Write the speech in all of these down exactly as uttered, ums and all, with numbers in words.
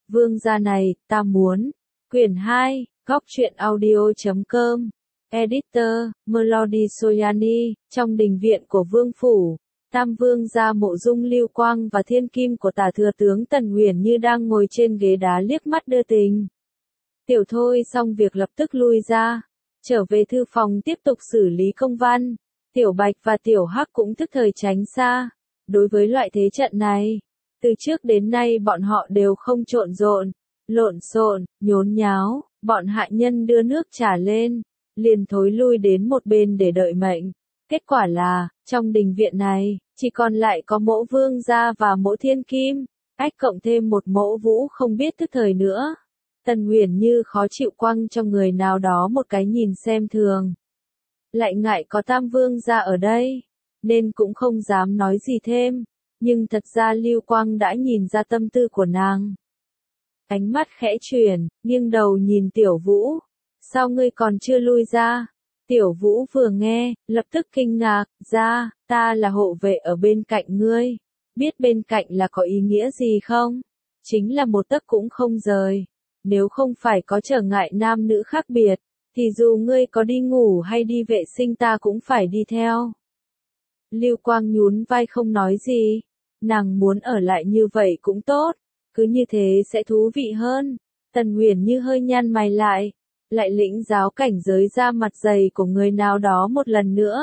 Vương gia này, ta muốn. Quyển hai, góc truyện audio chấm com. Editor, Melody Soyani, trong đình viện của vương phủ. Tam vương gia Mộ Dung Lưu Quang và thiên kim của tả thừa tướng Tần Uyển Như đang ngồi trên ghế đá liếc mắt đưa tình. Tiểu Thôi xong việc lập tức lui ra, trở về thư phòng tiếp tục xử lý công văn. Tiểu Bạch và Tiểu Hắc cũng tức thời tránh xa. Đối với loại thế trận này, từ trước đến nay bọn họ đều không trộn rộn, lộn xộn, nhốn nháo, bọn hạ nhân đưa nước trà lên, liền thối lui đến một bên để đợi mệnh. Kết quả là, trong đình viện này, chỉ còn lại có Mỗ Vương gia và Mỗ Thiên Kim, ách cộng thêm một Mỗ Vũ không biết tức thời nữa. Tần Uyển Như khó chịu quăng cho người nào đó một cái nhìn xem thường. Lại ngại có Tam Vương gia ở đây, nên cũng không dám nói gì thêm, nhưng thật ra Lưu Quang đã nhìn ra tâm tư của nàng. Ánh mắt khẽ chuyển, nghiêng đầu nhìn Tiểu Vũ, sao ngươi còn chưa lui ra? Tiểu Vũ vừa nghe, lập tức kinh ngạc, ra, ta là hộ vệ ở bên cạnh ngươi, biết bên cạnh là có ý nghĩa gì không? Chính là một tấc cũng không rời, nếu không phải có trở ngại nam nữ khác biệt, thì dù ngươi có đi ngủ hay đi vệ sinh ta cũng phải đi theo. Lưu Quang nhún vai không nói gì, nàng muốn ở lại như vậy cũng tốt, cứ như thế sẽ thú vị hơn. Tần Uyển Như hơi nhăn mày lại, lại lĩnh giáo cảnh giới ra mặt dày của người nào đó một lần nữa.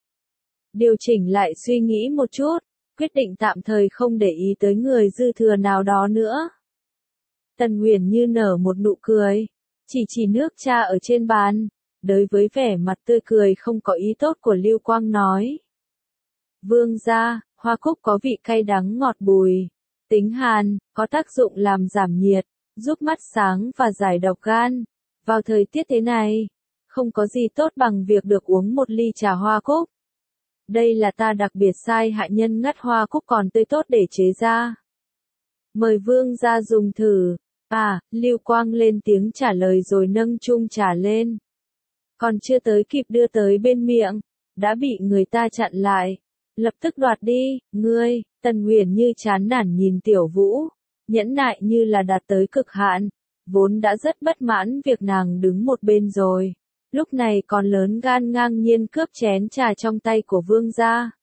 Điều chỉnh lại suy nghĩ một chút, quyết định tạm thời không để ý tới người dư thừa nào đó nữa. Tần Uyển Như nở một nụ cười, chỉ chỉ nước trà ở trên bàn, đối với vẻ mặt tươi cười không có ý tốt của Lưu Quang nói. Vương gia, hoa cúc có vị cay đắng ngọt bùi, tính hàn, có tác dụng làm giảm nhiệt, giúp mắt sáng và giải độc gan. Vào thời tiết thế này, không có gì tốt bằng việc được uống một ly trà hoa cúc. Đây là ta đặc biệt sai hạ nhân ngắt hoa cúc còn tươi tốt để chế ra. Mời vương gia dùng thử. À, Lưu Quang lên tiếng trả lời rồi nâng chung trà lên. Còn chưa tới kịp đưa tới bên miệng, đã bị người ta chặn lại. Lập tức đoạt đi, ngươi. Tần Uyển Như chán nản nhìn Tiểu Vũ, nhẫn nại như là đạt tới cực hạn, vốn đã rất bất mãn việc nàng đứng một bên rồi, lúc này còn lớn gan ngang nhiên cướp chén trà trong tay của vương gia.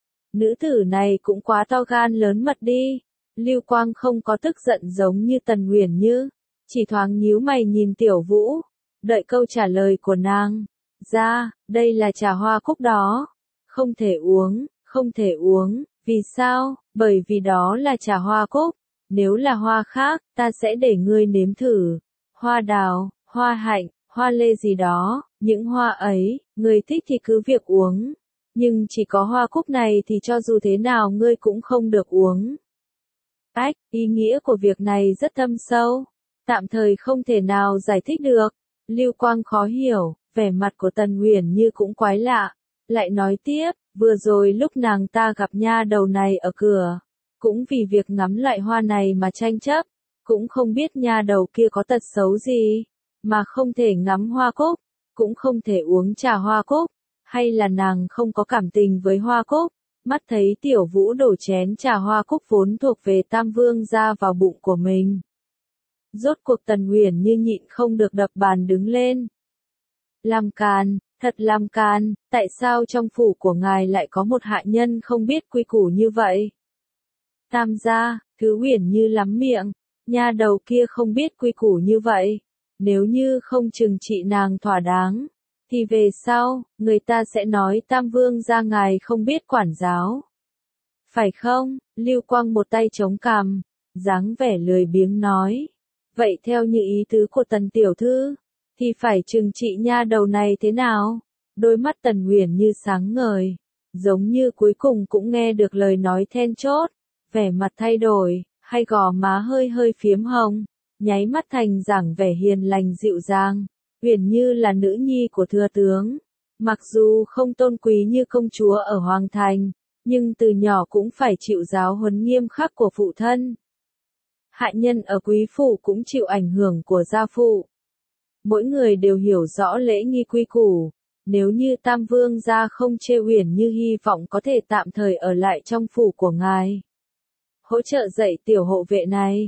Nữ tử này cũng quá to gan lớn mật đi. Lưu Quang không có tức giận giống như Tần Uyển Như, chỉ thoáng nhíu mày nhìn Tiểu Vũ, đợi câu trả lời của nàng. Ra, đây là trà hoa cúc đó, không thể uống, không thể uống. Vì sao? Bởi vì đó là trà hoa cúc, nếu là hoa khác, ta sẽ để ngươi nếm thử. Hoa đào, hoa hạnh, hoa lê gì đó, những hoa ấy, ngươi thích thì cứ việc uống. Nhưng chỉ có hoa cúc này thì cho dù thế nào ngươi cũng không được uống. Ách, ý nghĩa của việc này rất thâm sâu, tạm thời không thể nào giải thích được. Lưu Quang khó hiểu, vẻ mặt của Tần Uyển Như cũng quái lạ, lại nói tiếp. Vừa rồi lúc nàng ta gặp nha đầu này ở cửa, cũng vì việc ngắm loại hoa này mà tranh chấp, cũng không biết nha đầu kia có tật xấu gì, mà không thể ngắm hoa cúc, cũng không thể uống trà hoa cúc, hay là nàng không có cảm tình với hoa cúc. Mắt thấy Tiểu Vũ đổ chén trà hoa cúc vốn thuộc về Tam Vương gia vào bụng của mình. Rốt cuộc Tần Uyển Như nhịn không được đập bàn đứng lên. Làm càn. Thật làm càn, tại sao trong phủ của ngài lại có một hạ nhân không biết quy củ như vậy? Tam gia, thứ Uyển Như lắm miệng, nha đầu kia không biết quy củ như vậy, nếu như không trừng trị nàng thỏa đáng, thì về sau, người ta sẽ nói Tam Vương gia ngài không biết quản giáo. Phải không? Lưu Quang một tay chống cằm, dáng vẻ lười biếng nói. Vậy theo như ý tứ của Tần tiểu thư, thì phải trừng trị nha đầu này thế nào? Đôi mắt Tần Uyển Như sáng ngời, giống như cuối cùng cũng nghe được lời nói then chốt, vẻ mặt thay đổi, hai gò má hơi hơi phiếm hồng, nháy mắt thành dáng vẻ hiền lành dịu dàng. Uyển Như là nữ nhi của thừa tướng, mặc dù không tôn quý như công chúa ở Hoàng Thành, nhưng từ nhỏ cũng phải chịu giáo huấn nghiêm khắc của phụ thân. Hạ nhân ở quý phủ cũng chịu ảnh hưởng của gia phụ. Mỗi người đều hiểu rõ lễ nghi quy củ, nếu như Tam Vương gia không chê Uyển Như hy vọng có thể tạm thời ở lại trong phủ của ngài, hỗ trợ dạy tiểu hộ vệ này.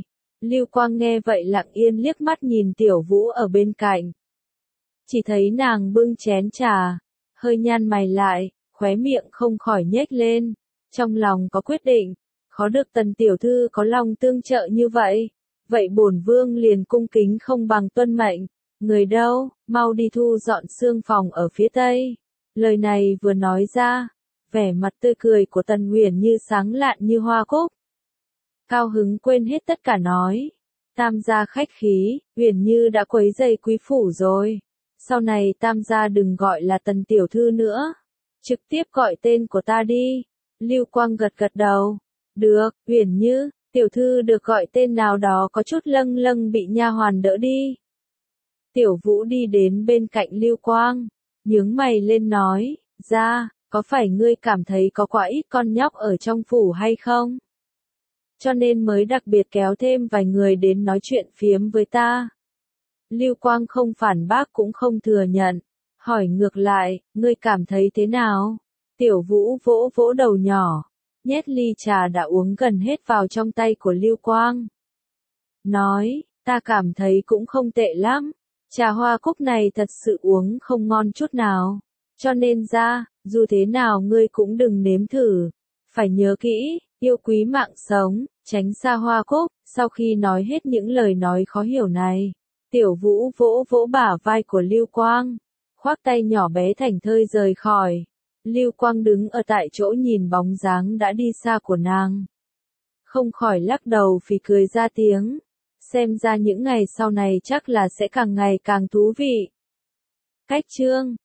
Lưu Quang nghe vậy lặng yên liếc mắt nhìn Tiểu Vũ ở bên cạnh. Chỉ thấy nàng bưng chén trà, hơi nhăn mày lại, khóe miệng không khỏi nhếch lên, trong lòng có quyết định, khó được Tần tiểu thư có lòng tương trợ như vậy, vậy bổn vương liền cung kính không bằng tuân mệnh, người đâu, mau đi thu dọn xương phòng ở phía tây. Lời này vừa nói ra, vẻ mặt tươi cười của Tần Uyển Như sáng lạn như hoa cúc. Cao hứng quên hết tất cả nói, Tam gia khách khí, Uyển Như đã quấy rầy quý phủ rồi, sau này Tam gia đừng gọi là Tần tiểu thư nữa, trực tiếp gọi tên của ta đi. Lưu Quang gật gật đầu, được, Uyển Như, tiểu thư được gọi tên nào đó có chút lâng lâng bị nha hoàn đỡ đi. Tiểu Vũ đi đến bên cạnh Lưu Quang, nhướng mày lên nói, ra, có phải ngươi cảm thấy có quá ít con nhóc ở trong phủ hay không? Cho nên mới đặc biệt kéo thêm vài người đến nói chuyện phiếm với ta. Lưu Quang không phản bác cũng không thừa nhận, hỏi ngược lại, ngươi cảm thấy thế nào? Tiểu Vũ vỗ vỗ đầu nhỏ, nhét ly trà đã uống gần hết vào trong tay của Lưu Quang. Nói, ta cảm thấy cũng không tệ lắm, trà hoa cúc này thật sự uống không ngon chút nào, cho nên ra, dù thế nào ngươi cũng đừng nếm thử, phải nhớ kỹ, yêu quý mạng sống, tránh xa hoa cúc. Sau khi nói hết những lời nói khó hiểu này, Tiểu Vũ vỗ vỗ bả vai của Lưu Quang, khoác tay nhỏ bé thảnh thơi rời khỏi. Lưu Quang đứng ở tại chỗ nhìn bóng dáng đã đi xa của nàng, không khỏi lắc đầu phì cười ra tiếng, xem ra những ngày sau này chắc là sẽ càng ngày càng thú vị. Cách chương